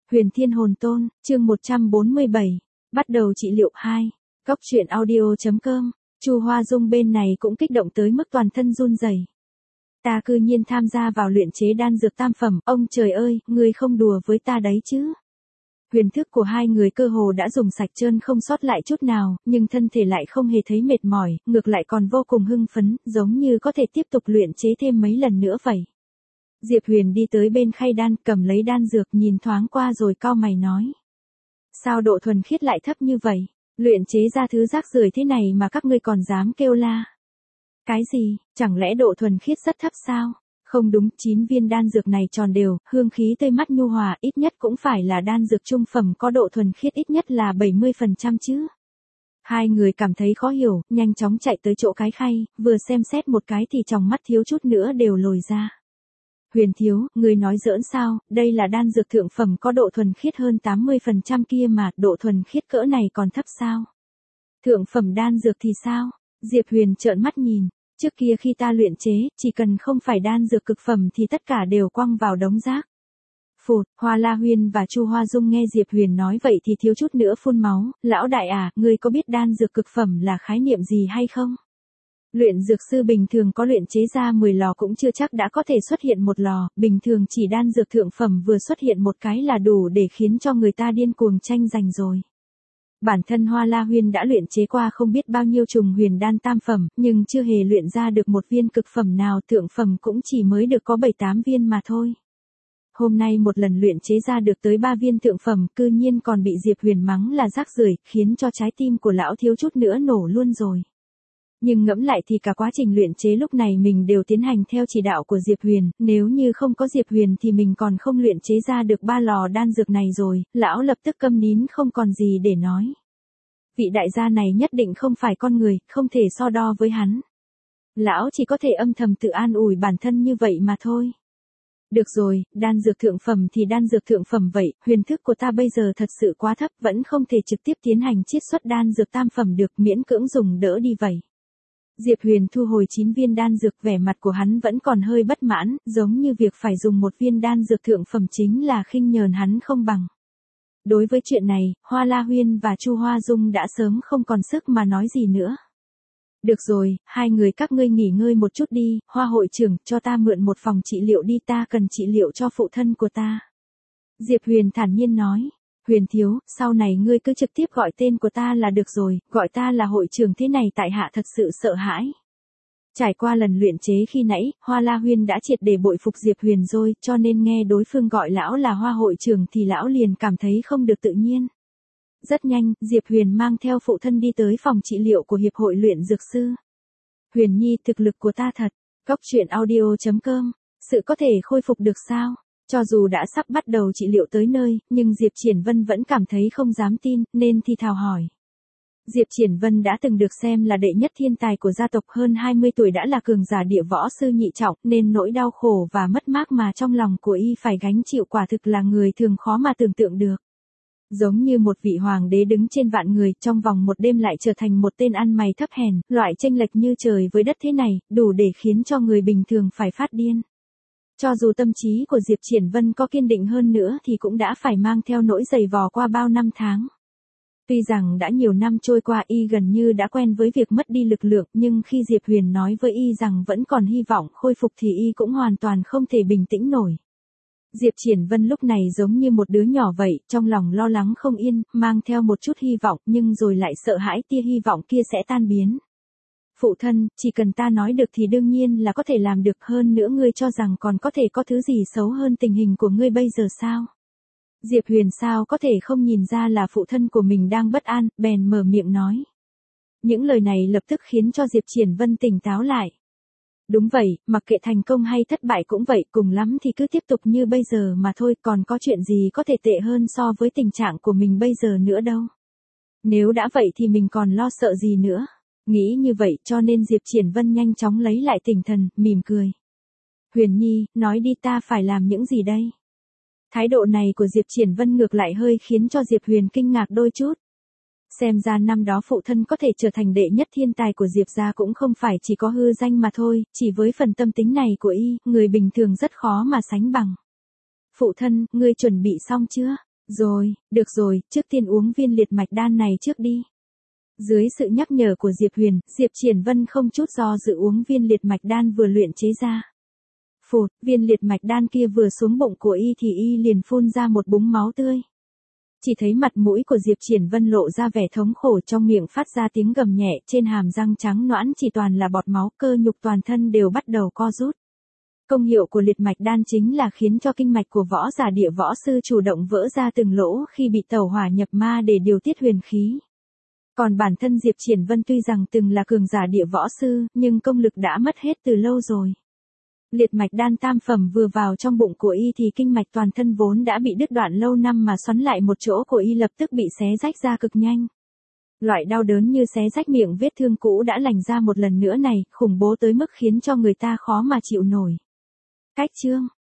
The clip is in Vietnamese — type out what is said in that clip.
Huyền Thiên Hồn Tôn, chương 147, bắt đầu trị liệu 2, Cóc truyện audio.com, Chu Hoa Dung bên này cũng kích động tới mức toàn thân run rẩy. Ta cư nhiên tham gia vào luyện chế đan dược tam phẩm, ông trời ơi, ngươi không đùa với ta đấy chứ. Huyền thức của hai người cơ hồ đã dùng sạch trơn không sót lại chút nào, nhưng thân thể lại không hề thấy mệt mỏi, ngược lại còn vô cùng hưng phấn, giống như có thể tiếp tục luyện chế thêm mấy lần nữa vậy. Diệp Huyền đi tới bên khay đan, cầm lấy đan dược nhìn thoáng qua rồi cau mày nói. Sao độ thuần khiết lại thấp như vậy? Luyện chế ra thứ rác rưởi thế này mà các ngươi còn dám kêu la. Cái gì, chẳng lẽ độ thuần khiết rất thấp sao? Không đúng, 9 viên đan dược này tròn đều, hương khí tươi mát nhu hòa, ít nhất cũng phải là đan dược trung phẩm có độ thuần khiết ít nhất là 70% chứ. Hai người cảm thấy khó hiểu, nhanh chóng chạy tới chỗ cái khay, vừa xem xét một cái thì tròng mắt thiếu chút nữa đều lồi ra. Huyền thiếu, người nói giỡn sao, đây là đan dược thượng phẩm có độ thuần khiết hơn 80% kia mà, độ thuần khiết cỡ này còn thấp sao? Thượng phẩm đan dược thì sao? Diệp Huyền trợn mắt nhìn, trước kia khi ta luyện chế, chỉ cần không phải đan dược cực phẩm thì tất cả đều quăng vào đống rác. Phụt, Hoa La Huyên và Chu Hoa Dung nghe Diệp Huyền nói vậy thì thiếu chút nữa phun máu, lão đại à, ngươi có biết đan dược cực phẩm là khái niệm gì hay không? Luyện dược sư bình thường có luyện chế ra 10 lò cũng chưa chắc đã có thể xuất hiện một lò, bình thường chỉ đan dược thượng phẩm vừa xuất hiện một cái là đủ để khiến cho người ta điên cuồng tranh giành rồi. Bản thân Hoa La Huyên đã luyện chế qua không biết bao nhiêu trùng huyền đan tam phẩm, nhưng chưa hề luyện ra được một viên cực phẩm nào, thượng phẩm cũng chỉ mới được có 7-8 viên mà thôi. Hôm nay một lần luyện chế ra được tới 3 viên thượng phẩm, cư nhiên còn bị Diệp Huyền mắng là rác rưởi, khiến cho trái tim của lão thiếu chút nữa nổ luôn rồi. Nhưng ngẫm lại thì cả quá trình luyện chế lúc này mình đều tiến hành theo chỉ đạo của Diệp Huyền, nếu như không có Diệp Huyền thì mình còn không luyện chế ra được 3 lò đan dược này rồi, lão lập tức câm nín không còn gì để nói. Vị đại gia này nhất định không phải con người, không thể so đo với hắn. Lão chỉ có thể âm thầm tự an ủi bản thân như vậy mà thôi. Được rồi, đan dược thượng phẩm thì đan dược thượng phẩm vậy, huyền thức của ta bây giờ thật sự quá thấp, vẫn không thể trực tiếp tiến hành chiết xuất đan dược tam phẩm được, miễn cưỡng dùng đỡ đi vậy. Diệp Huyền thu hồi 9 viên đan dược, vẻ mặt của hắn vẫn còn hơi bất mãn, giống như việc phải dùng một viên đan dược thượng phẩm chính là khinh nhờn hắn không bằng. Đối với chuyện này, Hoa La Huyên và Chu Hoa Dung đã sớm không còn sức mà nói gì nữa. Được rồi, hai người các ngươi nghỉ ngơi một chút đi, Hoa hội trưởng, cho ta mượn một phòng trị liệu đi, ta cần trị liệu cho phụ thân của ta. Diệp Huyền thản nhiên nói. Huyền thiếu, sau này ngươi cứ trực tiếp gọi tên của ta là được rồi, gọi ta là hội trưởng thế này tại hạ thật sự sợ hãi. Trải qua lần luyện chế khi nãy, Hoa La Huyên đã triệt để bội phục Diệp Huyền rồi, cho nên nghe đối phương gọi lão là Hoa hội trưởng thì lão liền cảm thấy không được tự nhiên. Rất nhanh, Diệp Huyền mang theo phụ thân đi tới phòng trị liệu của Hiệp hội luyện dược sư. Huyền nhi, thực lực của ta thật, Cóc truyện audio.com, sự có thể khôi phục được sao? Cho dù đã sắp bắt đầu trị liệu tới nơi, nhưng Diệp Triển Vân vẫn cảm thấy không dám tin, nên thì thào hỏi. Diệp Triển Vân đã từng được xem là đệ nhất thiên tài của gia tộc, hơn 20 tuổi đã là cường giả địa võ sư nhị trọng, nên nỗi đau khổ và mất mát mà trong lòng của y phải gánh chịu quả thực là người thường khó mà tưởng tượng được. Giống như một vị hoàng đế đứng trên vạn người, trong vòng một đêm lại trở thành một tên ăn mày thấp hèn, loại chênh lệch như trời với đất thế này, đủ để khiến cho người bình thường phải phát điên. Cho dù tâm trí của Diệp Triển Vân có kiên định hơn nữa thì cũng đã phải mang theo nỗi dày vò qua bao năm tháng. Tuy rằng đã nhiều năm trôi qua y gần như đã quen với việc mất đi lực lượng, nhưng khi Diệp Huyền nói với y rằng vẫn còn hy vọng khôi phục thì y cũng hoàn toàn không thể bình tĩnh nổi. Diệp Triển Vân lúc này giống như một đứa nhỏ vậy, trong lòng lo lắng không yên, mang theo một chút hy vọng nhưng rồi lại sợ hãi tia hy vọng kia sẽ tan biến. Phụ thân, chỉ cần ta nói được thì đương nhiên là có thể làm được, hơn nữa ngươi cho rằng còn có thể có thứ gì xấu hơn tình hình của ngươi bây giờ sao? Diệp Huyền sao có thể không nhìn ra là phụ thân của mình đang bất an, bèn mở miệng nói. Những lời này lập tức khiến cho Diệp Triển Vân tỉnh táo lại. Đúng vậy, mặc kệ thành công hay thất bại cũng vậy, cùng lắm thì cứ tiếp tục như bây giờ mà thôi, còn có chuyện gì có thể tệ hơn so với tình trạng của mình bây giờ nữa đâu. Nếu đã vậy thì mình còn lo sợ gì nữa. Nghĩ như vậy cho nên Diệp Triển Vân nhanh chóng lấy lại tinh thần, mỉm cười. Huyền nhi, nói đi, ta phải làm những gì đây? Thái độ này của Diệp Triển Vân ngược lại hơi khiến cho Diệp Huyền kinh ngạc đôi chút. Xem ra năm đó phụ thân có thể trở thành đệ nhất thiên tài của Diệp gia cũng không phải chỉ có hư danh mà thôi, chỉ với phần tâm tính này của y, người bình thường rất khó mà sánh bằng. Phụ thân, ngươi chuẩn bị xong chưa? Rồi, được rồi, trước tiên uống viên liệt mạch đan này trước đi. Dưới sự nhắc nhở của Diệp Huyền, Diệp Triển Vân không chút do dự uống viên liệt mạch đan vừa luyện chế ra. Phụt, viên liệt mạch đan kia vừa xuống bụng của y thì y liền phun ra một búng máu tươi. Chỉ thấy mặt mũi của Diệp Triển Vân lộ ra vẻ thống khổ, trong miệng phát ra tiếng gầm nhẹ, trên hàm răng trắng nõn chỉ toàn là bọt máu, cơ nhục toàn thân đều bắt đầu co rút. Công hiệu của liệt mạch đan chính là khiến cho kinh mạch của võ giả địa võ sư chủ động vỡ ra từng lỗ khi bị tẩu hỏa nhập ma để điều tiết huyền khí. Còn bản thân Diệp Triển Vân tuy rằng từng là cường giả địa võ sư, nhưng công lực đã mất hết từ lâu rồi. Liệt mạch đan tam phẩm vừa vào trong bụng của y thì kinh mạch toàn thân vốn đã bị đứt đoạn lâu năm mà xoắn lại một chỗ của y lập tức bị xé rách ra cực nhanh. Loại đau đớn như xé rách miệng vết thương cũ đã lành ra một lần nữa này, khủng bố tới mức khiến cho người ta khó mà chịu nổi. Cách chương